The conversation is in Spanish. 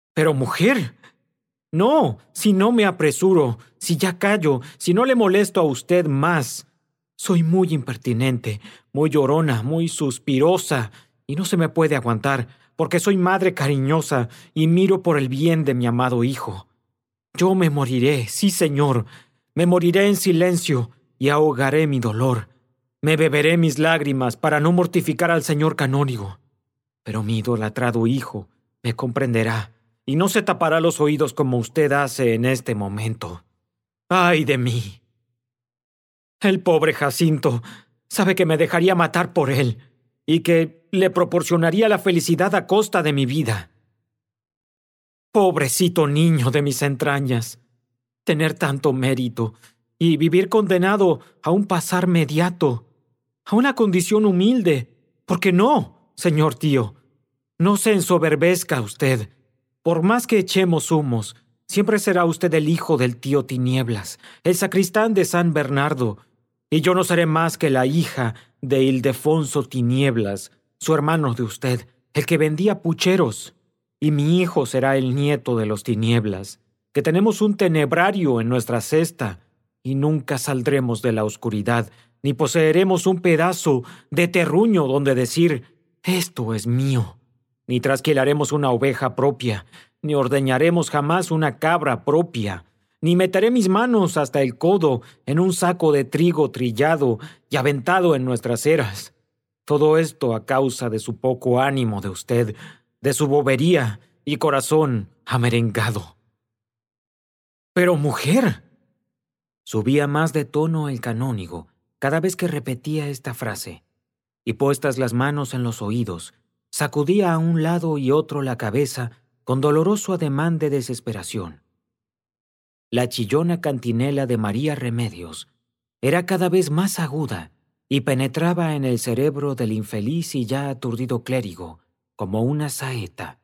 Pero mujer, no, si no me apresuro, si ya callo, si no le molesto a usted más. Soy muy impertinente, muy llorona, muy suspirosa, y no se me puede aguantar, porque soy madre cariñosa y miro por el bien de mi amado hijo. Yo me moriré, sí, señor, me moriré en silencio y ahogaré mi dolor. Me beberé mis lágrimas para no mortificar al señor canónigo. Pero mi idolatrado hijo me comprenderá y no se tapará los oídos como usted hace en este momento. ¡Ay de mí! El pobre Jacinto sabe que me dejaría matar por él y que le proporcionaría la felicidad a costa de mi vida. Pobrecito niño de mis entrañas, tener tanto mérito y vivir condenado a un pasar mediato, a una condición humilde. ¿Por qué no, señor tío? No se ensoberbezca usted. Por más que echemos humos, siempre será usted el hijo del tío Tinieblas, el sacristán de San Bernardo, y yo no seré más que la hija de Ildefonso Tinieblas, su hermano de usted, el que vendía pucheros. Y mi hijo será el nieto de los Tinieblas, que tenemos un tenebrario en nuestra cesta, y nunca saldremos de la oscuridad, ni poseeremos un pedazo de terruño donde decir, esto es mío. Ni trasquilaremos una oveja propia, ni ordeñaremos jamás una cabra propia, ni meteré mis manos hasta el codo en un saco de trigo trillado y aventado en nuestras eras. Todo esto a causa de su poco ánimo de usted, de su bobería y corazón amerengado. Pero mujer, subía más de tono el canónigo cada vez que repetía esta frase, y puestas las manos en los oídos, sacudía a un lado y otro la cabeza con doloroso ademán de desesperación. La chillona cantinela de María Remedios era cada vez más aguda y penetraba en el cerebro del infeliz y ya aturdido clérigo como una saeta.